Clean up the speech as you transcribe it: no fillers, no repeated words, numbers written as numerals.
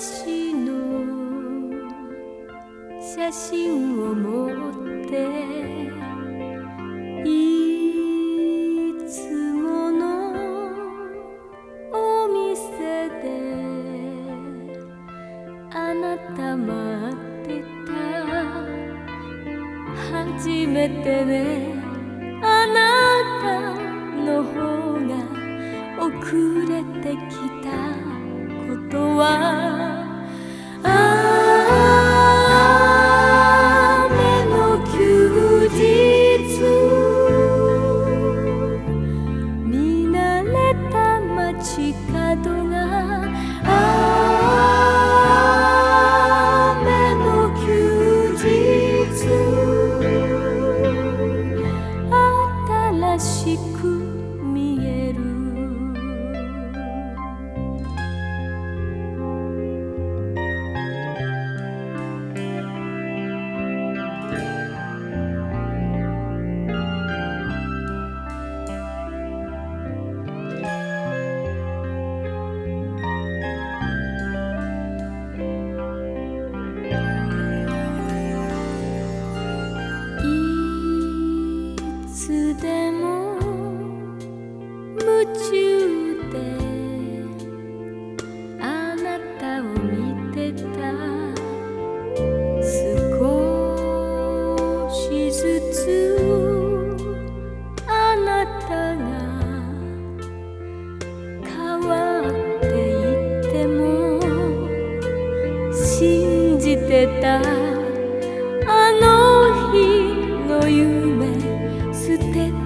昔の写真を持っていつものお店であなた待ってた。初めてね、あなたの方が遅れてきたことは、雨の休日、見慣れた街角が雨の休日、新しく見える。いつでも夢中であなたを見てた。少しずつあなたが変わっていっても信じてた。あの日の夢捨て